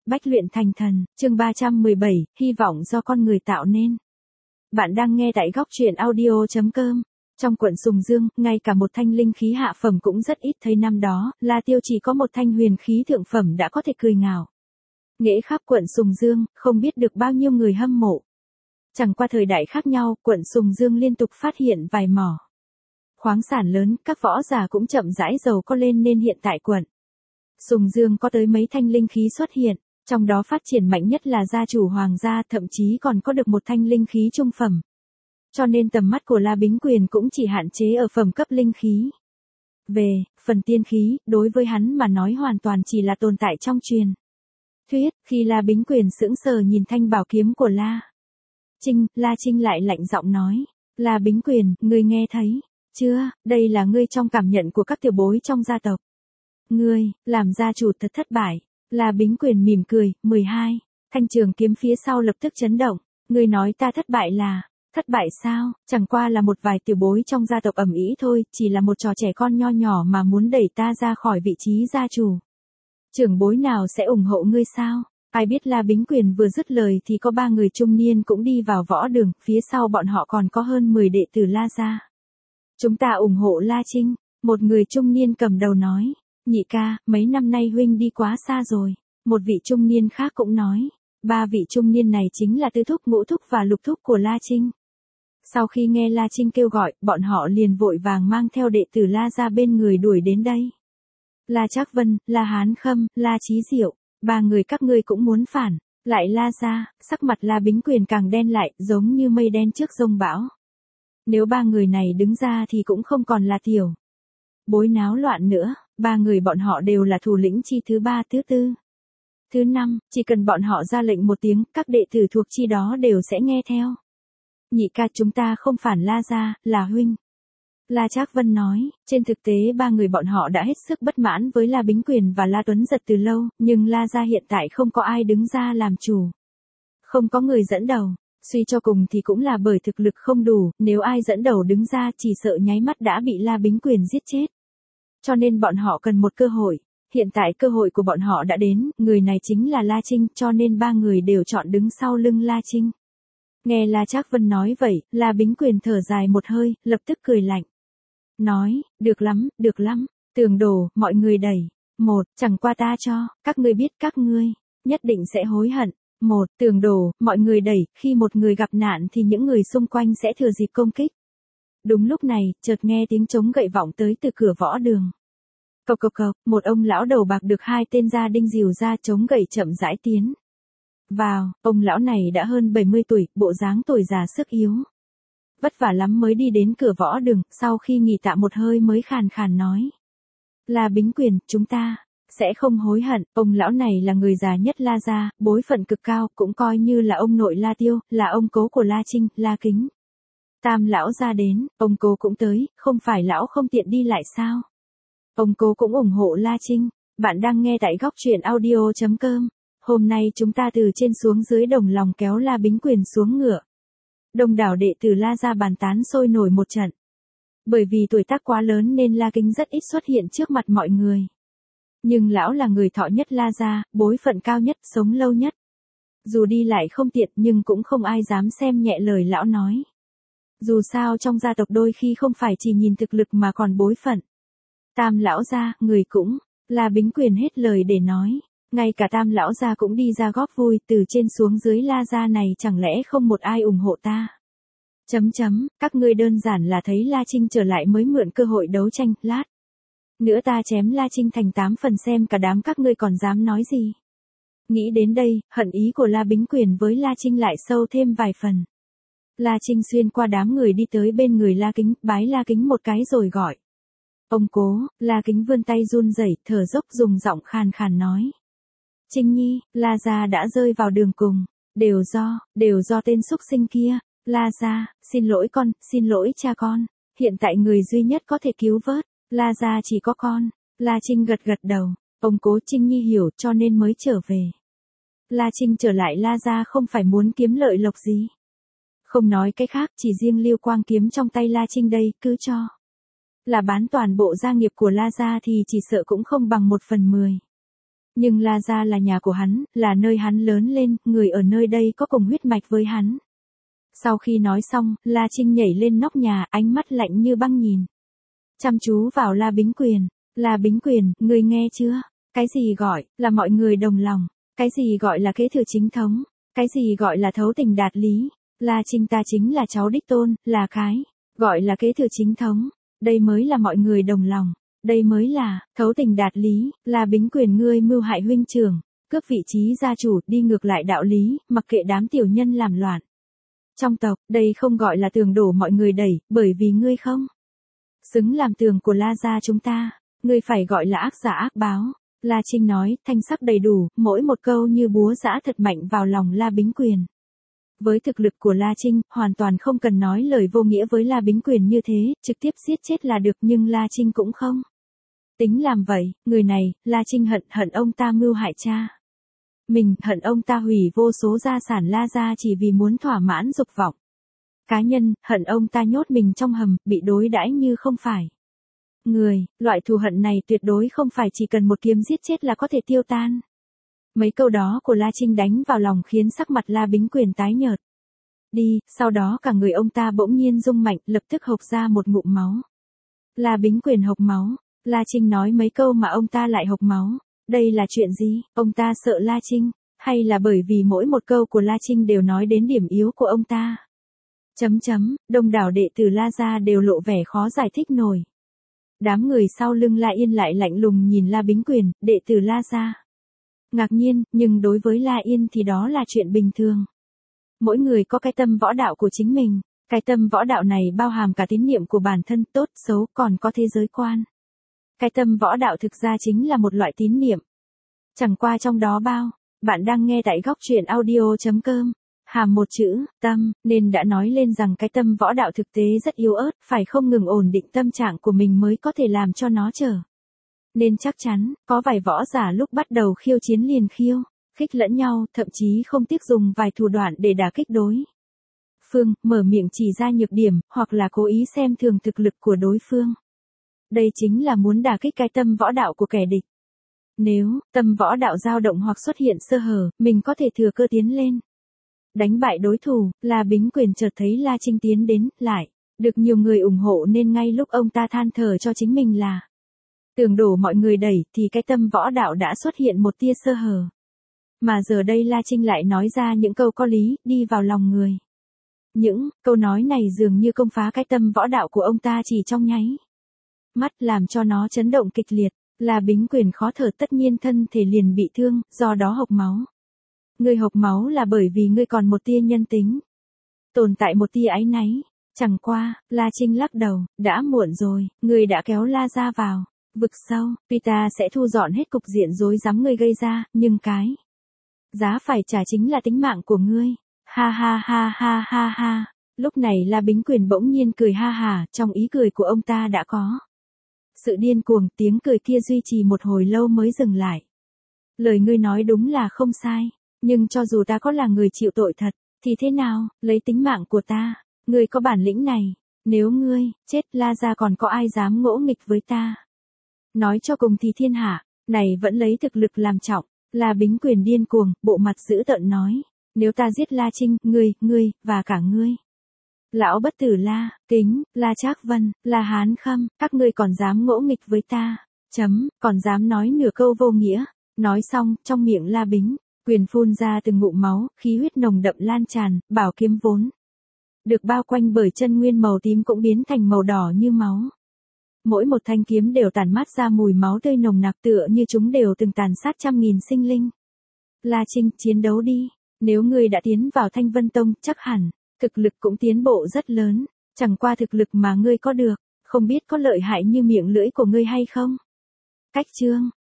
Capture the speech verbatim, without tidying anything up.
Bách luyện thành thần, chương ba trăm mười bảy, hy vọng do con người tạo nên. Bạn đang nghe tại góc truyện audio chấm com. Trong quận Sùng Dương, ngay cả một thanh linh khí hạ phẩm cũng rất ít thấy, năm đó, La Tiêu chỉ có một thanh huyền khí thượng phẩm đã có thể cười ngào. Nghệ khắp quận Sùng Dương, không biết được bao nhiêu người hâm mộ. Chẳng qua thời đại khác nhau, quận Sùng Dương liên tục phát hiện vài mỏ khoáng sản lớn, các võ giả cũng chậm rãi giàu có lên, nên hiện tại quận Sùng Dương có tới mấy thanh linh khí xuất hiện, trong đó phát triển mạnh nhất là gia chủ hoàng gia, thậm chí còn có được một thanh linh khí trung phẩm. Cho nên tầm mắt của La Bính Quyền cũng chỉ hạn chế ở phẩm cấp linh khí. Về phần tiên khí, đối với hắn mà nói hoàn toàn chỉ là tồn tại trong truyền thuyết. Khi La Bính Quyền sững sờ nhìn thanh bảo kiếm của La Trinh, La Trinh lại lạnh giọng nói: La Bính Quyền, ngươi nghe thấy chưa, đây là ngươi trong cảm nhận của các tiểu bối trong gia tộc. Ngươi, làm gia chủ thật thất bại. La Bính Quyền mỉm cười, mười hai, thanh trường kiếm phía sau lập tức chấn động. Ngươi nói ta thất bại là, thất bại sao, chẳng qua là một vài tiểu bối trong gia tộc ầm ĩ thôi, chỉ là một trò trẻ con nho nhỏ mà muốn đẩy ta ra khỏi vị trí gia chủ. Trưởng bối nào sẽ ủng hộ ngươi sao? Ai biết La Bính Quyền vừa dứt lời thì có ba người trung niên cũng đi vào võ đường, phía sau bọn họ còn có hơn mười đệ tử La gia. Chúng ta ủng hộ La Trinh, một người trung niên cầm đầu nói. Nhị ca, mấy năm nay huynh đi quá xa rồi. Một vị trung niên khác cũng nói. Ba vị trung niên này chính là Tư Thúc, Ngũ Thúc và Lục Thúc của La Trinh. Sau khi nghe La Trinh kêu gọi, bọn họ liền vội vàng mang theo đệ tử La ra bên người đuổi đến đây. La Trác Vân, La Hán Khâm, La Chí Diệu, ba người các ngươi cũng muốn phản lại La ra. Sắc mặt La Bính Quyền càng đen lại, giống như mây đen trước giông bão. Nếu ba người này đứng ra thì cũng không còn là tiểu bối náo loạn nữa. Ba người bọn họ đều là thủ lĩnh chi thứ ba, thứ tư, thứ năm, chỉ cần bọn họ ra lệnh một tiếng, các đệ tử thuộc chi đó đều sẽ nghe theo. Nhị ca, chúng ta không phản La gia, là huynh. La Trác Vân nói. Trên thực tế ba người bọn họ đã hết sức bất mãn với La Bính Quyền và La Tuấn Giật từ lâu, nhưng La gia hiện tại không có ai đứng ra làm chủ, không có người dẫn đầu. Suy cho cùng thì cũng là bởi thực lực không đủ, nếu ai dẫn đầu đứng ra chỉ sợ nháy mắt đã bị La Bính Quyền giết chết. Cho nên bọn họ cần một cơ hội. Hiện tại cơ hội của bọn họ đã đến, người này chính là La Trinh, cho nên ba người đều chọn đứng sau lưng La Trinh. Nghe La Trác Vân nói vậy, La Bính Quyền thở dài một hơi, lập tức cười lạnh. Nói, được lắm, được lắm, tường đổ, mọi người đẩy. Một, chẳng qua ta cho, các ngươi biết các ngươi nhất định sẽ hối hận. Một, tường đổ, mọi người đẩy, khi một người gặp nạn thì những người xung quanh sẽ thừa dịp công kích. Đúng lúc này, chợt nghe tiếng trống gậy vọng tới từ cửa võ đường. Cộc cộc cộc, một ông lão đầu bạc được hai tên gia đinh dìu ra, chống gậy chậm rãi tiến vào. Ông lão này đã hơn bảy mươi tuổi, bộ dáng tuổi già sức yếu. Vất vả lắm mới đi đến cửa võ đường, sau khi nghỉ tạm một hơi mới khàn khàn nói. La Bính Quyền, chúng ta sẽ không hối hận. Ông lão này là người già nhất La gia, bối phận cực cao, cũng coi như là ông nội La Tiêu, là ông cố của La Trinh, La Kính. Tam lão ra đến, ông cố cũng tới, không phải lão không tiện đi lại sao? Ông cố cũng ủng hộ La Trinh. Bạn đang nghe tại góc truyện audio chấm com. Hôm nay chúng ta từ trên xuống dưới đồng lòng kéo La Bính Quyền xuống ngựa. Đông đảo đệ tử La gia bàn tán sôi nổi một trận. Bởi vì tuổi tác quá lớn nên La Kính rất ít xuất hiện trước mặt mọi người. Nhưng lão là người thọ nhất La gia, bối phận cao nhất, sống lâu nhất. Dù đi lại không tiện nhưng cũng không ai dám xem nhẹ lời lão nói. Dù sao trong gia tộc đôi khi không phải chỉ nhìn thực lực mà còn bối phận. Tam lão gia, người cũng, La Bính Quyền hết lời để nói. Ngay cả tam lão gia cũng đi ra góp vui, từ trên xuống dưới La gia này chẳng lẽ không một ai ủng hộ ta? Chấm chấm, các ngươi đơn giản là thấy La Trinh trở lại mới mượn cơ hội đấu tranh, lát nữa ta chém La Trinh thành tám phần xem cả đám các ngươi còn dám nói gì. Nghĩ đến đây, hận ý của La Bính Quyền với La Trinh lại sâu thêm vài phần. La Trinh xuyên qua đám người đi tới bên người La Kính, bái La Kính một cái rồi gọi. Ông cố. La Kính vươn tay run rẩy, thở dốc dùng giọng khàn khàn nói. Trinh Nhi, La gia đã rơi vào đường cùng, đều do, đều do tên xúc sinh kia. La gia, xin lỗi con, xin lỗi cha con, hiện tại người duy nhất có thể cứu vớt La gia chỉ có con. La Trinh gật gật đầu, ông cố. Trinh Nhi hiểu, cho nên mới trở về. La Trinh trở lại La gia không phải muốn kiếm lợi lộc gì. Không nói cái khác, chỉ riêng Lưu Quang kiếm trong tay La Trinh đây, cứ cho là bán toàn bộ gia nghiệp của La gia thì chỉ sợ cũng không bằng một phần mười. Nhưng La gia là nhà của hắn, là nơi hắn lớn lên, người ở nơi đây có cùng huyết mạch với hắn. Sau khi nói xong, La Trinh nhảy lên nóc nhà, ánh mắt lạnh như băng nhìn. Chăm chú vào La Bính Quyền. La Bính Quyền, ngươi nghe chưa? Cái gì gọi là mọi người đồng lòng? Cái gì gọi là kế thừa chính thống? Cái gì gọi là thấu tình đạt lý? La Trinh ta chính là cháu đích tôn, là cái gọi là kế thừa chính thống. Đây mới là mọi người đồng lòng. Đây mới là thấu tình đạt lý. La Bính Quyền, ngươi mưu hại huynh trưởng, cướp vị trí gia chủ, đi ngược lại đạo lý, mặc kệ đám tiểu nhân làm loạn. Trong tộc, đây không gọi là tường đổ mọi người đẩy, bởi vì ngươi không xứng làm tường của La gia chúng ta, ngươi phải gọi là ác giả ác báo. La Trinh nói, thanh sắc đầy đủ, mỗi một câu như búa giã thật mạnh vào lòng La Bính Quyền. Với thực lực của La Trinh, hoàn toàn không cần nói lời vô nghĩa với La Bính Quyền như thế, trực tiếp giết chết là được, nhưng La Trinh cũng không tính làm vậy. Người này, La Trinh hận, hận ông ta mưu hại cha mình, hận ông ta hủy vô số gia sản La gia chỉ vì muốn thỏa mãn dục vọng cá nhân, hận ông ta nhốt mình trong hầm, bị đối đãi như không phải người. Loại thù hận này tuyệt đối không phải chỉ cần một kiếm giết chết là có thể tiêu tan. Mấy câu đó của La Trinh đánh vào lòng khiến sắc mặt La Bính Quyền tái nhợt đi, sau đó cả người ông ta bỗng nhiên rung mạnh, lập tức hộc ra một ngụm máu. La Bính Quyền hộc máu. La Trinh nói mấy câu mà ông ta lại hộc máu. Đây là chuyện gì? Ông ta sợ La Trinh, hay là bởi vì mỗi một câu của La Trinh đều nói đến điểm yếu của ông ta? Chấm chấm, đông đảo đệ tử La gia đều lộ vẻ khó giải thích nổi. Đám người sau lưng La Yên lại lạnh lùng nhìn La Bính Quyền, đệ tử La gia ngạc nhiên, nhưng đối với La Yên thì đó là chuyện bình thường. Mỗi người có cái tâm võ đạo của chính mình, cái tâm võ đạo này bao hàm cả tín niệm của bản thân, tốt, xấu, còn có thế giới quan. Cái tâm võ đạo thực ra chính là một loại tín niệm. Chẳng qua trong đó bao, bạn đang nghe tại góc truyện audio chấm com. Hàm một chữ, tâm, nên đã nói lên rằng cái tâm võ đạo thực tế rất yếu ớt, phải không ngừng ổn định tâm trạng của mình mới có thể làm cho nó trở nên chắc chắn. Có vài võ giả lúc bắt đầu khiêu chiến liền khiêu khích lẫn nhau, thậm chí không tiếc dùng vài thủ đoạn để đả kích đối phương, mở miệng chỉ ra nhược điểm, hoặc là cố ý xem thường thực lực của đối phương. Đây chính là muốn đả kích cái tâm võ đạo của kẻ địch. Nếu tâm võ đạo dao động hoặc xuất hiện sơ hở, mình có thể thừa cơ tiến lên đánh bại đối thủ. La Bính Quyền chợt thấy La Trinh tiến đến, lại được nhiều người ủng hộ nên ngay lúc ông ta than thở cho chính mình là tường đổ mọi người đẩy, thì cái tâm võ đạo đã xuất hiện một tia sơ hở. Mà giờ đây La Trinh lại nói ra những câu có lý, đi vào lòng người. Những câu nói này dường như công phá cái tâm võ đạo của ông ta chỉ trong nháy mắt, làm cho nó chấn động kịch liệt. La Bính Quyền khó thở, tất nhiên thân thể liền bị thương, do đó hộc máu. Ngươi hộc máu là bởi vì ngươi còn một tia nhân tính, tồn tại một tia áy náy. Chẳng qua, La Trinh lắc đầu, đã muộn rồi, ngươi đã kéo La gia vào vực sâu, tuy ta sẽ thu dọn hết cục diện rối rắm ngươi gây ra, nhưng cái giá phải trả chính là tính mạng của ngươi. Ha ha ha ha ha ha. Lúc này La Bính Quyền bỗng nhiên cười ha hà, trong ý cười của ông ta đã có sự điên cuồng, tiếng cười kia duy trì một hồi lâu mới dừng lại. Lời ngươi nói đúng là không sai, nhưng cho dù ta có là người chịu tội thật, thì thế nào, lấy tính mạng của ta, ngươi có bản lĩnh này, nếu ngươi chết, La gia còn có ai dám ngỗ nghịch với ta? Nói cho cùng thì thiên hạ này vẫn lấy thực lực làm trọng. La Bính Quyền điên cuồng, bộ mặt dữ tợn nói, nếu ta giết La Trinh, ngươi, ngươi, và cả ngươi, Lão Bất Tử La Kính, La Trác Vân, La Hán Khâm, các ngươi còn dám ngỗ nghịch với ta, chấm, còn dám nói nửa câu vô nghĩa. Nói xong, trong miệng La Bính Quyền phun ra từng ngụm máu, khí huyết nồng đậm lan tràn, bảo kiếm vốn được bao quanh bởi chân nguyên màu tím cũng biến thành màu đỏ như máu. Mỗi một thanh kiếm đều tản mát ra mùi máu tươi nồng nặc, tựa như chúng đều từng tàn sát trăm nghìn sinh linh. La Trinh, chiến đấu đi, nếu ngươi đã tiến vào Thanh Vân Tông, chắc hẳn thực lực cũng tiến bộ rất lớn, chẳng qua thực lực mà ngươi có được, không biết có lợi hại như miệng lưỡi của ngươi hay không. Cách chương